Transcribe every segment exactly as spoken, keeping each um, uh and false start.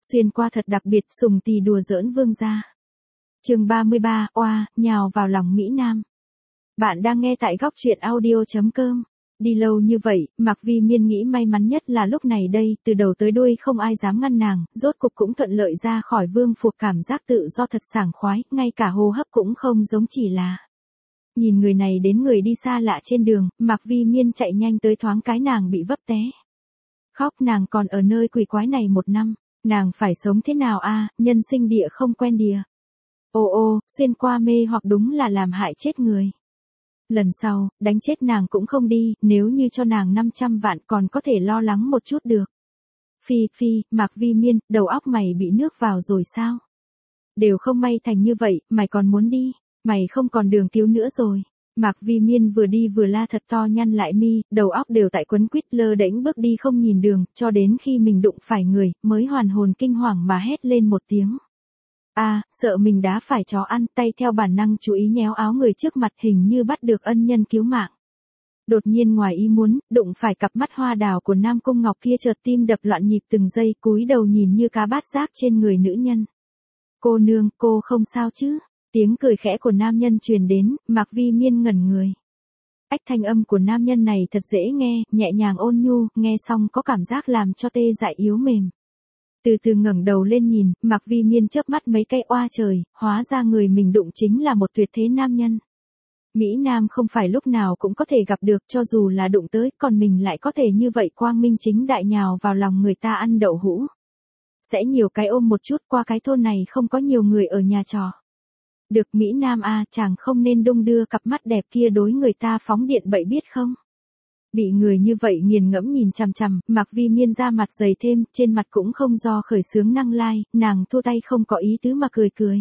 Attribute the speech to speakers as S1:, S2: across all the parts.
S1: Xuyên qua thật đặc biệt, Sùng Tì đùa giỡn vương gia. Chương ba mươi ba, oa, nhào vào lòng Mỹ Nam. Bạn đang nghe tại góc truyện audio chấm com. Đi lâu như vậy, Mạc Vi Miên nghĩ may mắn nhất là lúc này đây, từ đầu tới đuôi không ai dám ngăn nàng, rốt cục cũng thuận lợi ra khỏi vương phục, cảm giác tự do thật sảng khoái, ngay cả hô hấp cũng không giống chỉ là. Nhìn người này đến người đi xa lạ trên đường, Mạc Vi Miên chạy nhanh tới thoáng cái nàng bị vấp té. Khóc, nàng còn ở nơi quỷ quái này một năm, nàng phải sống thế nào a, nhân sinh địa không quen địa. Ô ô, xuyên qua mê hoặc đúng là làm hại chết người. Lần sau, đánh chết nàng cũng không đi, nếu như cho nàng năm trăm vạn còn có thể lo lắng một chút được. Phi, phi, Mạc Vi Miên, đầu óc mày bị nước vào rồi sao? Đều không may thành như vậy, mày còn muốn đi, mày không còn đường cứu nữa rồi. Mạc Vi Miên vừa đi vừa la thật to, nhăn lại mi, đầu óc đều tại quấn quýt, lơ đễnh bước đi không nhìn đường, cho đến khi mình đụng phải người, mới hoàn hồn kinh hoàng mà hét lên một tiếng. A, à, sợ mình đá phải chó ăn, tay theo bản năng chú ý nhéo áo người trước mặt, hình như bắt được ân nhân cứu mạng. Đột nhiên ngoài ý muốn, đụng phải cặp mắt hoa đào của Nam Cung Ngọc kia, chợt tim đập loạn nhịp từng giây, cúi đầu nhìn như cá bát giác trên người nữ nhân. Cô nương, cô không sao chứ? Tiếng cười khẽ của nam nhân truyền đến, Mạc Vi Miên ngẩn người. Ách, thanh âm của nam nhân này thật dễ nghe, nhẹ nhàng ôn nhu, nghe xong có cảm giác làm cho tê dại yếu mềm. Từ từ ngẩng đầu lên nhìn, Mạc Vi Miên chớp mắt mấy cái, oa trời, hóa ra người mình đụng chính là một tuyệt thế nam nhân. Mỹ Nam không phải lúc nào cũng có thể gặp được, cho dù là đụng tới, còn mình lại có thể như vậy quang minh chính đại nhào vào lòng người ta ăn đậu hũ. Sẽ nhiều cái ôm một chút, qua cái thôn này không có nhiều người ở nhà trò. Được Mỹ Nam a, à, chàng không nên đung đưa cặp mắt đẹp kia đối người ta phóng điện bậy biết không? Bị người như vậy nghiền ngẫm nhìn chằm chằm, Mạc Vi Miên ra mặt dày thêm, trên mặt cũng không do khởi sướng năng lai, nàng thua tay không có ý tứ mà cười cười.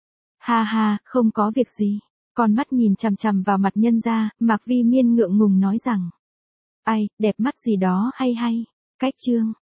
S1: Ha ha, không có việc gì. Con mắt nhìn chằm chằm vào mặt nhân ra, Mạc Vi Miên ngượng ngùng nói rằng. Ai, đẹp mắt gì đó hay hay. Cách chương,